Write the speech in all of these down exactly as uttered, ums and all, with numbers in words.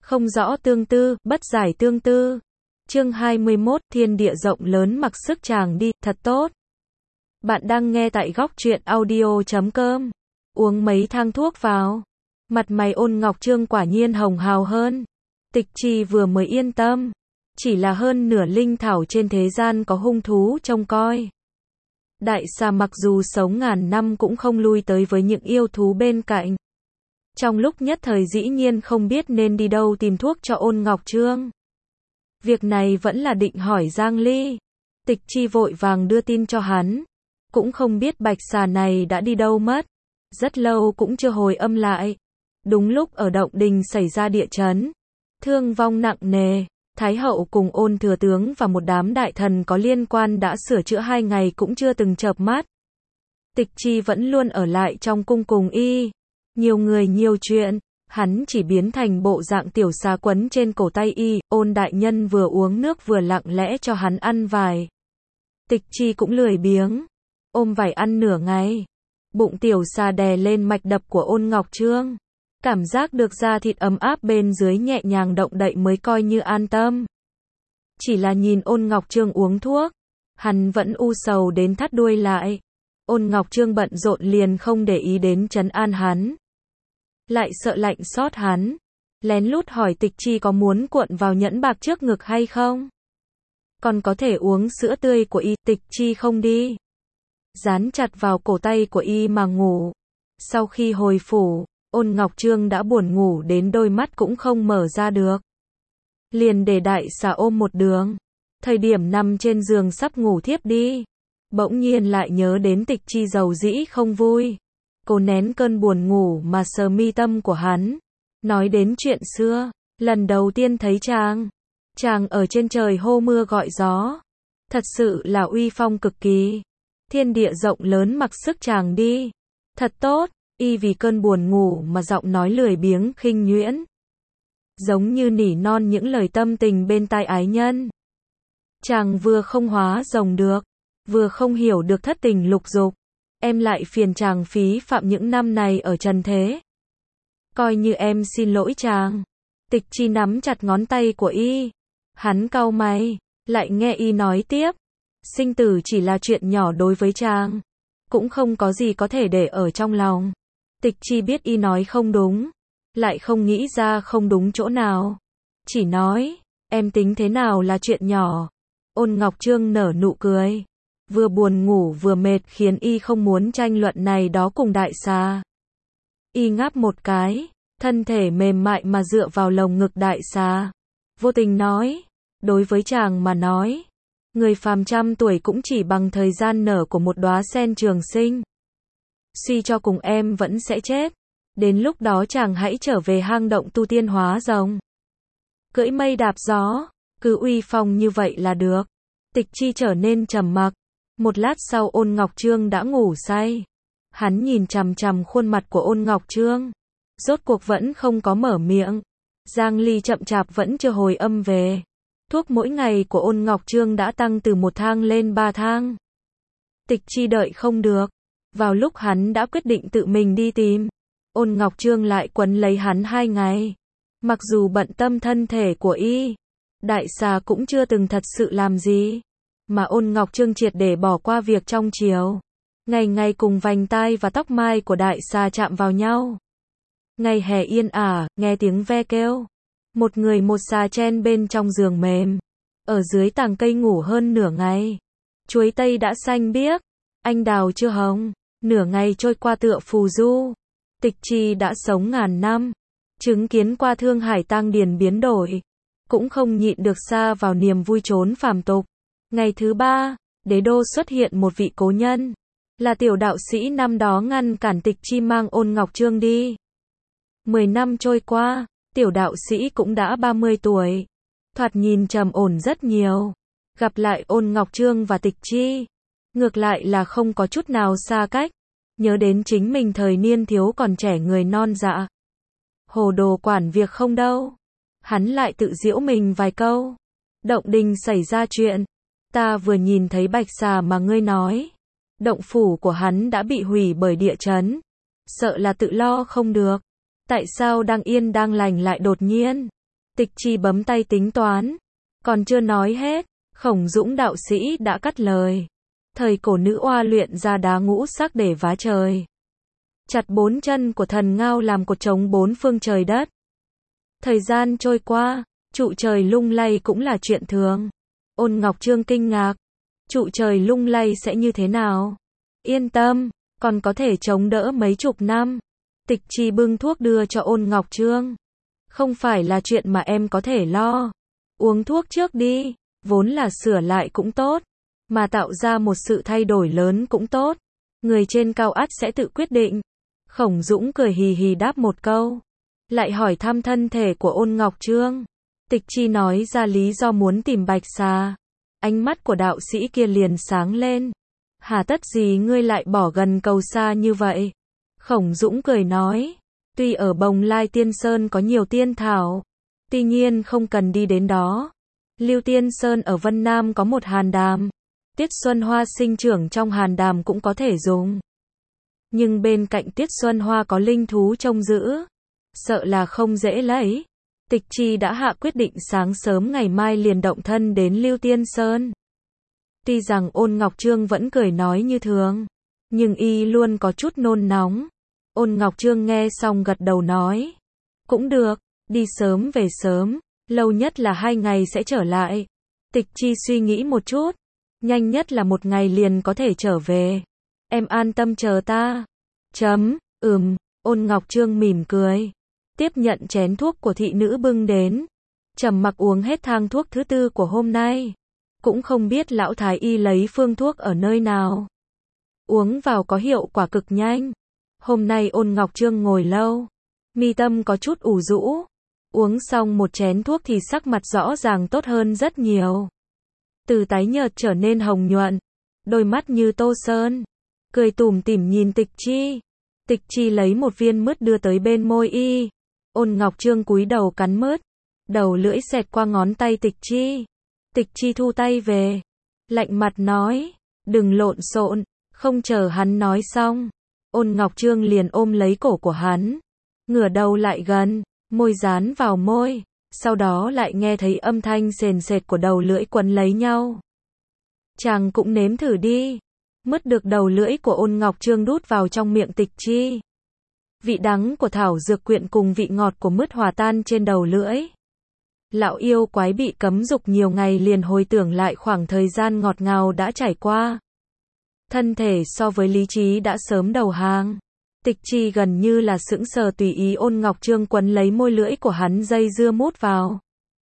Không rõ tương tư, bất giải tương tư. Chương hai mươi mốt, thiên địa rộng lớn mặc sức chàng đi, thật tốt. Bạn đang nghe tại góc truyện audio chấm com. Uống mấy thang thuốc vào. Mặt mày Ôn Ngọc Trương quả nhiên hồng hào hơn. Tịch Chi vừa mới yên tâm. Chỉ là hơn nửa linh thảo trên thế gian có hung thú trông coi. Đại xà mặc dù sống ngàn năm cũng không lui tới với những yêu thú bên cạnh. Trong lúc nhất thời dĩ nhiên không biết nên đi đâu tìm thuốc cho Ôn Ngọc Trương. Việc này vẫn là định hỏi Giang Ly. Tịch Chi vội vàng đưa tin cho hắn. Cũng không biết bạch xà này đã đi đâu mất. Rất lâu cũng chưa hồi âm lại. Đúng lúc ở động đình xảy ra địa chấn. Thương vong nặng nề. Thái hậu cùng Ôn thừa tướng và một đám đại thần có liên quan đã sửa chữa hai ngày cũng chưa từng chợp mắt. Tịch Chi vẫn luôn ở lại trong cung cùng y. Nhiều người nhiều chuyện, hắn chỉ biến thành bộ dạng tiểu xà quấn trên cổ tay y, Ôn đại nhân vừa uống nước vừa lặng lẽ cho hắn ăn vải. Tịch Chi cũng lười biếng, ôm vải ăn nửa ngày. Bụng tiểu xà đè lên mạch đập của Ôn Ngọc Trương. Cảm giác được da thịt ấm áp bên dưới nhẹ nhàng động đậy mới coi như an tâm. Chỉ là nhìn Ôn Ngọc Trương uống thuốc, hắn vẫn u sầu đến thắt đuôi lại. Ôn Ngọc Trương bận rộn liền không để ý đến trấn an hắn. Lại sợ lạnh xót hắn. Lén lút hỏi Tịch Chi có muốn cuộn vào nhẫn bạc trước ngực hay không? Còn có thể uống sữa tươi của y, Tịch Chi không đi. Dán chặt vào cổ tay của y mà ngủ. Sau khi hồi phủ, Ôn Ngọc Trương đã buồn ngủ đến đôi mắt cũng không mở ra được. Liền để đại xà ôm một đường. Thời điểm nằm trên giường sắp ngủ thiếp đi. Bỗng nhiên lại nhớ đến Tịch Chi giàu dĩ không vui. Cô nén cơn buồn ngủ mà sờ mi tâm của hắn. Nói đến chuyện xưa. Lần đầu tiên thấy chàng. Chàng ở trên trời hô mưa gọi gió. Thật sự là uy phong cực kỳ. Thiên địa rộng lớn mặc sức chàng đi. Thật tốt. Y vì cơn buồn ngủ mà giọng nói lười biếng khinh nhuyễn. Giống như nỉ non những lời tâm tình bên tai ái nhân. Chàng vừa không hóa rồng được. Vừa không hiểu được thất tình lục dục. Em lại phiền chàng phí phạm những năm này ở trần thế. Coi như em xin lỗi chàng. Tịch Chi nắm chặt ngón tay của y. Hắn cau mày. Lại nghe y nói tiếp. Sinh tử chỉ là chuyện nhỏ đối với chàng. Cũng không có gì có thể để ở trong lòng. Tịch Chi biết y nói không đúng. Lại không nghĩ ra không đúng chỗ nào. Chỉ nói. Em tính thế nào là chuyện nhỏ. Ôn Ngọc Trương nở nụ cười. Vừa buồn ngủ vừa mệt khiến y không muốn tranh luận này đó cùng đại xà. Y ngáp một cái, thân thể mềm mại mà dựa vào lồng ngực đại xà. Vô tình nói, đối với chàng mà nói, người phàm trăm tuổi cũng chỉ bằng thời gian nở của một đóa sen trường sinh. Suy cho cùng em vẫn sẽ chết. Đến lúc đó chàng hãy trở về hang động tu tiên hóa rồng. Cưỡi mây đạp gió, cứ uy phong như vậy là được. Tịch Chi trở nên trầm mặc. Một lát sau Ôn Ngọc Trương đã ngủ say. Hắn nhìn chằm chằm khuôn mặt của Ôn Ngọc Trương. Rốt cuộc vẫn không có mở miệng. Giang Ly chậm chạp vẫn chưa hồi âm về. Thuốc mỗi ngày của Ôn Ngọc Trương đã tăng từ một thang lên ba thang. Tịch Chi đợi không được. Vào lúc hắn đã quyết định tự mình đi tìm. Ôn Ngọc Trương lại quấn lấy hắn hai ngày. Mặc dù bận tâm thân thể của y. Đại xà cũng chưa từng thật sự làm gì. Mà Ôn Ngọc Trương triệt để bỏ qua việc trong chiều. Ngày ngày cùng vành tai và tóc mai của đại xà chạm vào nhau. Ngày hè yên ả, nghe tiếng ve kêu. Một người một xà chen bên trong giường mềm. Ở dưới tàng cây ngủ hơn nửa ngày. Chuối tây đã xanh biếc. Anh đào chưa hồng. Nửa ngày trôi qua tựa phù du. Tịch Chi đã sống ngàn năm. Chứng kiến qua thương hải tang điền biến đổi. Cũng không nhịn được xa vào niềm vui trốn phàm tục. Ngày thứ ba, đế đô xuất hiện một vị cố nhân. Là tiểu đạo sĩ năm đó ngăn cản Tịch Chi mang Ôn Ngọc Trương đi. Mười năm trôi qua, tiểu đạo sĩ cũng đã ba mươi tuổi. Thoạt nhìn trầm ổn rất nhiều. Gặp lại Ôn Ngọc Trương và Tịch Chi. Ngược lại là không có chút nào xa cách. Nhớ đến chính mình thời niên thiếu còn trẻ người non dạ. Hồ đồ quản việc không đâu. Hắn lại tự giễu mình vài câu. Động đình xảy ra chuyện. Ta vừa nhìn thấy bạch xà mà ngươi nói. Động phủ của hắn đã bị hủy bởi địa chấn. Sợ là tự lo không được. Tại sao đang yên đang lành lại đột nhiên Tịch Chi bấm tay tính toán. Còn chưa nói hết, Khổng Dũng đạo sĩ đã cắt lời. Thời cổ nữ oa luyện ra đá ngũ sắc để vá trời. Chặt bốn chân của thần ngao làm cột chống bốn phương trời đất. Thời gian trôi qua, trụ trời lung lay cũng là chuyện thường. Ôn Ngọc Trương kinh ngạc. Trụ trời lung lay sẽ như thế nào? Yên tâm, còn có thể chống đỡ mấy chục năm. Tịch Chi bưng thuốc đưa cho Ôn Ngọc Trương. Không phải là chuyện mà em có thể lo. Uống thuốc trước đi, vốn là sửa lại cũng tốt, mà tạo ra một sự thay đổi lớn cũng tốt. Người trên cao ắt sẽ tự quyết định. Khổng Dũng cười hì hì đáp một câu. Lại hỏi thăm thân thể của Ôn Ngọc Trương. Tịch Chi nói ra lý do muốn tìm Bạch Xà. Ánh mắt của đạo sĩ kia liền sáng lên. Hà tất gì ngươi lại bỏ gần cầu xa như vậy? Khổng Dũng cười nói. Tuy ở Bồng Lai Tiên Sơn có nhiều tiên thảo, tuy nhiên không cần đi đến đó. Lưu Tiên Sơn ở Vân Nam có một hàn đàm. Tiết Xuân Hoa sinh trưởng trong hàn đàm cũng có thể dùng. Nhưng bên cạnh Tiết Xuân Hoa có linh thú trông giữ. Sợ là không dễ lấy. Tịch Chi đã hạ quyết định sáng sớm ngày mai liền động thân đến Lưu Tiên Sơn. Tuy rằng Ôn Ngọc Trương vẫn cười nói như thường, nhưng y luôn có chút nôn nóng. Ôn Ngọc Trương nghe xong gật đầu nói. Cũng được, đi sớm về sớm, lâu nhất là hai ngày sẽ trở lại. Tịch Chi suy nghĩ một chút, nhanh nhất là một ngày liền có thể trở về. Em an tâm chờ ta. Chấm, ừm, Ôn Ngọc Trương mỉm cười. Tiếp nhận chén thuốc của thị nữ bưng đến. Trầm mặc uống hết thang thuốc thứ tư của hôm nay. Cũng không biết lão thái y lấy phương thuốc ở nơi nào. Uống vào có hiệu quả cực nhanh. Hôm nay Ôn Ngọc Trương ngồi lâu, mi tâm có chút ủ rũ. Uống xong một chén thuốc thì sắc mặt rõ ràng tốt hơn rất nhiều. Từ tái nhợt trở nên hồng nhuận, đôi mắt như tô sơn. Cười tủm tỉm nhìn Tịch Chi. Tịch Chi lấy một viên mứt đưa tới bên môi y. Ôn Ngọc Trương cúi đầu cắn mứt. Đầu lưỡi xẹt qua ngón tay Tịch Chi. Tịch Chi thu tay về. Lạnh mặt nói. Đừng lộn xộn. Không chờ hắn nói xong, Ôn Ngọc Trương liền ôm lấy cổ của hắn. Ngửa đầu lại gần, môi dán vào môi. Sau đó lại nghe thấy âm thanh sền sệt của đầu lưỡi quấn lấy nhau. Chàng cũng nếm thử đi. Mứt được đầu lưỡi của Ôn Ngọc Trương đút vào trong miệng Tịch Chi. Vị đắng của thảo dược quyện cùng vị ngọt của mứt hòa tan trên đầu lưỡi. Lão yêu quái bị cấm dục nhiều ngày liền hồi tưởng lại khoảng thời gian ngọt ngào đã trải qua. Thân thể so với lý trí đã sớm đầu hàng. Tịch Chi gần như là sững sờ tùy ý Ôn Ngọc Trương quấn lấy môi lưỡi của hắn dây dưa mút vào.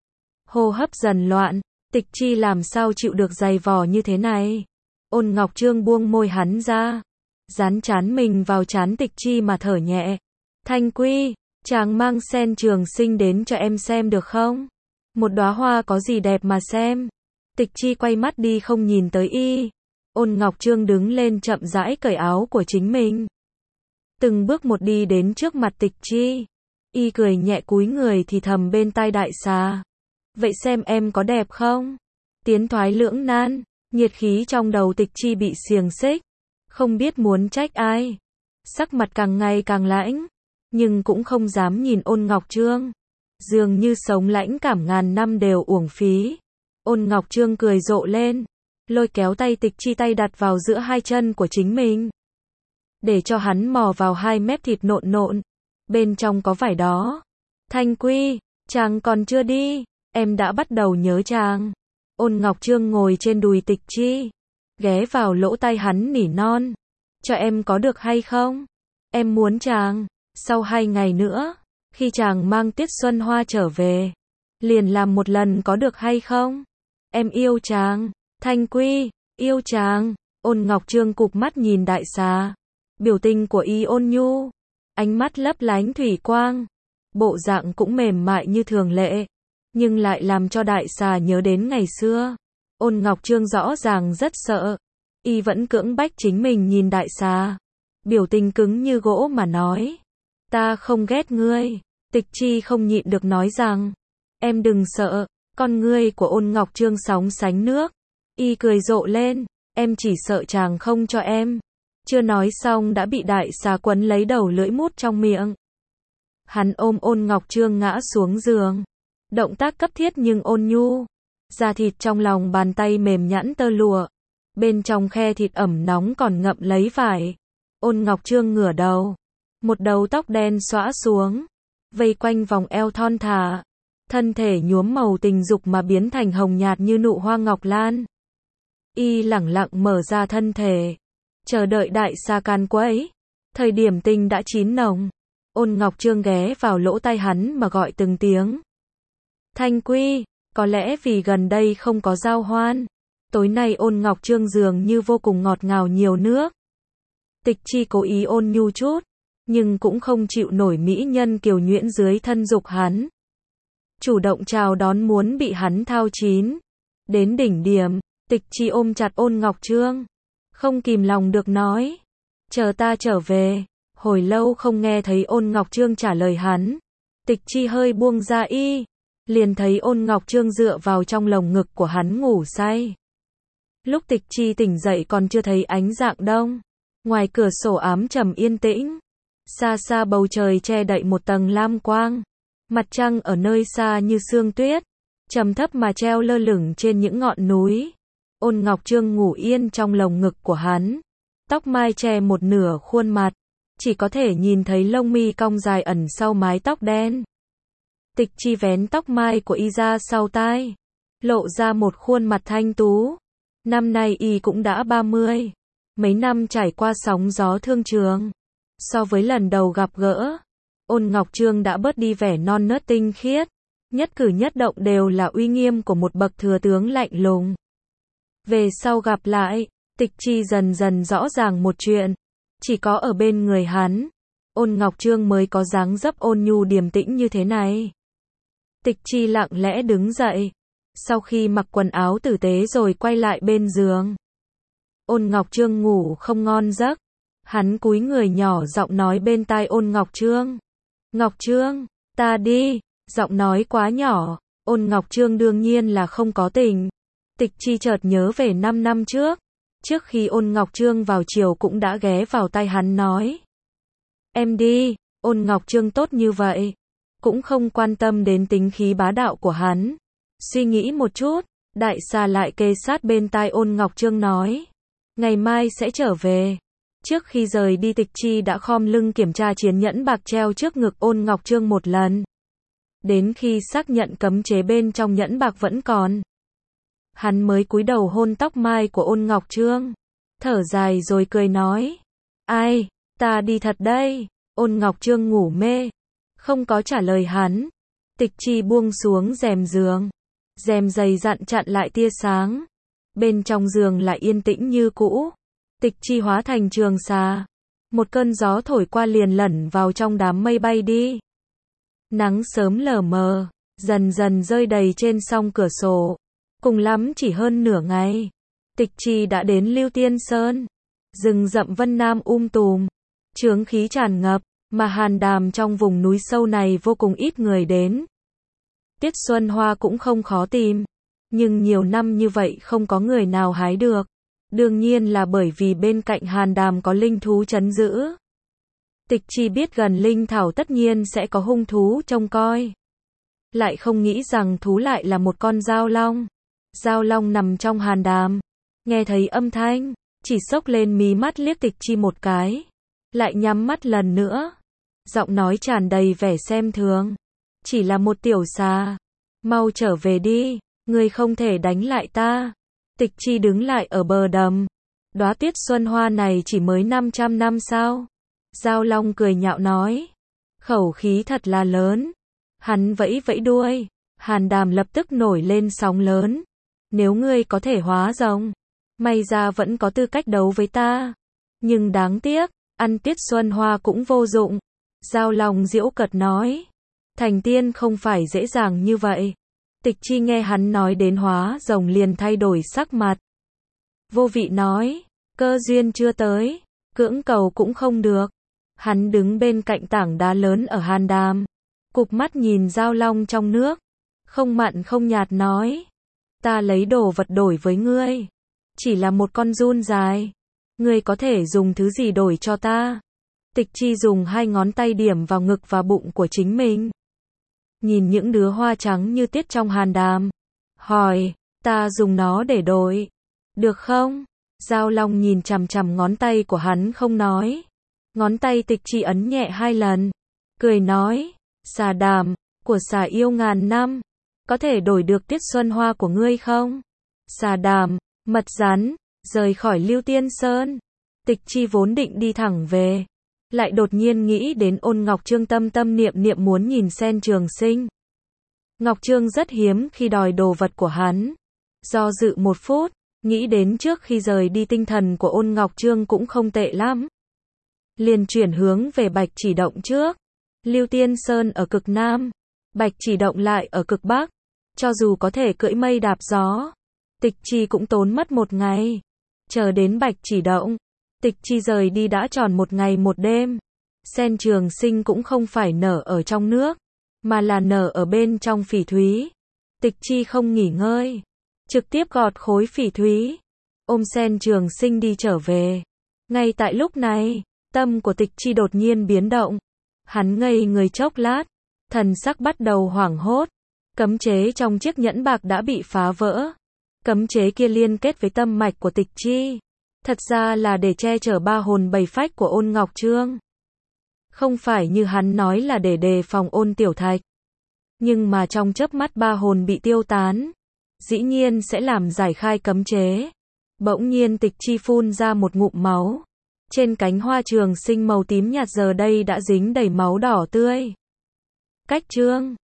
Hô hấp dần loạn, Tịch Chi làm sao chịu được dày vò như thế này. Ôn Ngọc Trương buông môi hắn ra, dán trán mình vào trán Tịch Chi mà thở nhẹ. Thanh Quy, chàng mang sen trường sinh đến cho em xem được không? Một đóa hoa có gì đẹp mà xem. Tịch Chi quay mắt đi không nhìn tới y. Ôn Ngọc Trương đứng lên chậm rãi cởi áo của chính mình. Từng bước một đi đến trước mặt Tịch Chi. Y cười nhẹ cúi người thì thầm bên tai Đại Xà. Vậy xem em có đẹp không? Tiến thoái lưỡng nan, nhiệt khí trong đầu Tịch Chi bị xiềng xích. Không biết muốn trách ai. Sắc mặt càng ngày càng lãnh, nhưng cũng không dám nhìn Ôn Ngọc Trương. Dường như sống lãnh cảm ngàn năm đều uổng phí. Ôn Ngọc Trương cười rộ lên, lôi kéo tay Tịch Chi tay đặt vào giữa hai chân của chính mình. Để cho hắn mò vào hai mép thịt nộn nộn. Bên trong có vải đó. Thanh Quy, chàng còn chưa đi, em đã bắt đầu nhớ chàng. Ôn Ngọc Trương ngồi trên đùi Tịch Chi, ghé vào lỗ tai hắn nỉ non. Cho em có được hay không? Em muốn chàng, sau hai ngày nữa, khi chàng mang Tiết Xuân Hoa trở về, liền làm một lần có được hay không? Em yêu chàng. Thanh Quy, yêu chàng. Ôn Ngọc Trương cụp mắt nhìn Đại Xà. Biểu tình của y ôn nhu, ánh mắt lấp lánh thủy quang, bộ dạng cũng mềm mại như thường lệ, nhưng lại làm cho Đại Xà nhớ đến ngày xưa. Ôn Ngọc Trương rõ ràng rất sợ, y vẫn cưỡng bách chính mình nhìn Đại Xà, biểu tình cứng như gỗ mà nói. Ta không ghét ngươi. Tịch Chi không nhịn được nói rằng. Em đừng sợ. Con ngươi của Ôn Ngọc Trương sóng sánh nước. Y cười rộ lên. Em chỉ sợ chàng không cho em. Chưa nói xong đã bị Đại Xà quấn lấy đầu lưỡi mút trong miệng. Hắn ôm Ôn Ngọc Trương ngã xuống giường. Động tác cấp thiết nhưng ôn nhu. Da thịt trong lòng bàn tay mềm nhẵn tơ lụa. Bên trong khe thịt ẩm nóng còn ngậm lấy vải. Ôn Ngọc Trương ngửa đầu. Một đầu tóc đen xõa xuống. Vây quanh vòng eo thon thả. Thân thể nhuốm màu tình dục mà biến thành hồng nhạt như nụ hoa ngọc lan. Y lẳng lặng mở ra thân thể. Chờ đợi đại sa can quấy. Thời điểm tình đã chín nồng. Ôn Ngọc Trương ghé vào lỗ tai hắn mà gọi từng tiếng. Thanh Quy, có lẽ vì gần đây không có giao hoan. Tối nay Ôn Ngọc Trương dường như vô cùng ngọt ngào nhiều nước. Tịch Chi cố ý ôn nhu chút, nhưng cũng không chịu nổi mỹ nhân kiều nhuyễn dưới thân dục hắn. Chủ động chào đón muốn bị hắn thao chín. Đến đỉnh điểm, Tịch Chi ôm chặt Ôn Ngọc Trương. Không kìm lòng được nói. Chờ ta trở về. Hồi lâu không nghe thấy Ôn Ngọc Trương trả lời hắn. Tịch Chi hơi buông ra y. Liền thấy Ôn Ngọc Trương dựa vào trong lồng ngực của hắn ngủ say. Lúc Tịch Chi tỉnh dậy còn chưa thấy ánh rạng đông. Ngoài cửa sổ ám trầm yên tĩnh. Xa xa bầu trời che đậy một tầng lam quang. Mặt trăng ở nơi xa như sương tuyết. Trầm thấp mà treo lơ lửng trên những ngọn núi. Ôn Ngọc Trương ngủ yên trong lồng ngực của hắn. Tóc mai che một nửa khuôn mặt. Chỉ có thể nhìn thấy lông mi cong dài ẩn sau mái tóc đen. Tịch Chi vén tóc mai của y ra sau tai. Lộ ra một khuôn mặt thanh tú. Năm nay y cũng đã ba mươi. Mấy năm trải qua sóng gió thương trường. So với lần đầu gặp gỡ, Ôn Ngọc Trương đã bớt đi vẻ non nớt tinh khiết. Nhất cử nhất động đều là uy nghiêm của một bậc thừa tướng lạnh lùng. Về sau gặp lại, Tịch Chi dần dần rõ ràng một chuyện. Chỉ có ở bên người hắn, Ôn Ngọc Trương mới có dáng dấp ôn nhu điềm tĩnh như thế này. Tịch Chi lặng lẽ đứng dậy. Sau khi mặc quần áo tử tế rồi quay lại bên giường. Ôn Ngọc Trương ngủ không ngon giấc. Hắn cúi người nhỏ giọng nói bên tai Ôn Ngọc Trương. Ngọc Trương, ta đi. Giọng nói quá nhỏ. Ôn Ngọc Trương đương nhiên là không có tình. Tịch Chi chợt nhớ về năm năm trước. Trước khi Ôn Ngọc Trương vào chiều cũng đã ghé vào tai hắn nói. Em đi. Ôn Ngọc Trương tốt như vậy. Cũng không quan tâm đến tính khí bá đạo của hắn. Suy nghĩ một chút, đại xà lại kề sát bên tai Ôn Ngọc Trương nói. Ngày mai sẽ trở về. Trước khi rời đi Tịch Chi đã khom lưng kiểm tra chiếc nhẫn bạc treo trước ngực Ôn Ngọc Trương một lần. Đến khi xác nhận cấm chế bên trong nhẫn bạc vẫn còn. Hắn mới cúi đầu hôn tóc mai của Ôn Ngọc Trương. Thở dài rồi cười nói. Ai, ta đi thật đây. Ôn Ngọc Trương ngủ mê. Không có trả lời hắn. Tịch Chi buông xuống rèm giường. Rèm dày dặn chặn lại tia sáng. Bên trong giường lại yên tĩnh như cũ. Tịch Chi hóa thành trường xà. Một cơn gió thổi qua liền lẩn vào trong đám mây bay đi. Nắng sớm lờ mờ, dần dần rơi đầy trên song cửa sổ. Cùng lắm chỉ hơn nửa ngày. Tịch Chi đã đến Lưu Tiên Sơn. Rừng rậm Vân Nam um tùm. Chướng khí tràn ngập, mà hàn đàm trong vùng núi sâu này vô cùng ít người đến. Tiết xuân hoa cũng không khó tìm. Nhưng nhiều năm như vậy không có người nào hái được. Đương nhiên là bởi vì bên cạnh hàn đàm có linh thú trấn giữ. Tịch Chi biết gần linh thảo tất nhiên sẽ có hung thú trông coi. Lại không nghĩ rằng thú lại là một con dao long. Dao long nằm trong hàn đàm. Nghe thấy âm thanh, chỉ xốc lên mí mắt liếc Tịch Chi một cái. Lại nhắm mắt lần nữa. Giọng nói tràn đầy vẻ xem thường. Chỉ là một tiểu xà. Mau trở về đi. Ngươi không thể đánh lại ta. Tịch Chi đứng lại ở bờ đầm. Đóa tiết xuân hoa này chỉ mới năm trăm năm sao? Dao long cười nhạo nói. Khẩu khí thật là lớn. Hắn vẫy vẫy đuôi. Hàn đàm lập tức nổi lên sóng lớn. Nếu ngươi có thể hóa rồng, may ra vẫn có tư cách đấu với ta. Nhưng đáng tiếc, ăn tiết xuân hoa cũng vô dụng. Dao long giễu cợt nói. Thành tiên không phải dễ dàng như vậy. Tịch Chi nghe hắn nói đến hóa rồng liền thay đổi sắc mặt. Vô vị nói. Cơ duyên chưa tới. Cưỡng cầu cũng không được. Hắn đứng bên cạnh tảng đá lớn ở hàn đàm. Cụp mắt nhìn dao long trong nước. Không mặn không nhạt nói. Ta lấy đồ vật đổi với ngươi. Chỉ là một con giun dài. Ngươi có thể dùng thứ gì đổi cho ta? Tịch Chi dùng hai ngón tay điểm vào ngực và bụng của chính mình. nhìn những đứa hoa trắng như tiết trong hàn đàm. Hỏi, ta dùng nó để đổi. Được không? Giao Long nhìn chằm chằm ngón tay của hắn không nói. Ngón tay Tịch Chi ấn nhẹ hai lần. Cười nói, xà đàm, của xà yêu ngàn năm. Có thể đổi được tiết xuân hoa của ngươi không? Xà đàm, mật rắn, rời khỏi Lưu Tiên Sơn. Tịch Chi vốn định đi thẳng về. Lại đột nhiên nghĩ đến Ôn Ngọc Trương tâm tâm niệm niệm muốn nhìn Sen Trường Sinh. Ngọc Trương rất hiếm khi đòi đồ vật của hắn. Do dự một phút, nghĩ đến trước khi rời đi tinh thần của Ôn Ngọc Trương cũng không tệ lắm. Liền chuyển hướng về Bạch Chỉ Động trước. Lưu Tiên Sơn ở cực Nam, Bạch Chỉ Động lại ở cực Bắc. Cho dù có thể cưỡi mây đạp gió, Tịch Chi cũng tốn mất một ngày. Chờ đến Bạch Chỉ Động, Tịch Chi rời đi đã tròn một ngày một đêm. Sen Trường Sinh cũng không phải nở ở trong nước, mà là nở ở bên trong phỉ thúy. Tịch Chi không nghỉ ngơi, trực tiếp gọt khối phỉ thúy, ôm Sen Trường Sinh đi trở về. Ngay tại lúc này, tâm của Tịch Chi đột nhiên biến động. Hắn ngây người chốc lát, thần sắc bắt đầu hoảng hốt. Cấm chế trong chiếc nhẫn bạc đã bị phá vỡ. Cấm chế kia liên kết với tâm mạch của Tịch Chi. Thật ra là để che chở ba hồn bảy phách của Ôn Ngọc Trương. Không phải như hắn nói là để đề phòng Ôn Tiểu Thạch. Nhưng mà trong chớp mắt ba hồn bị tiêu tán, dĩ nhiên sẽ làm giải khai cấm chế. Bỗng nhiên Tịch Chi phun ra một ngụm máu. Trên cánh hoa trường sinh màu tím nhạt giờ đây đã dính đầy máu đỏ tươi. Cách chương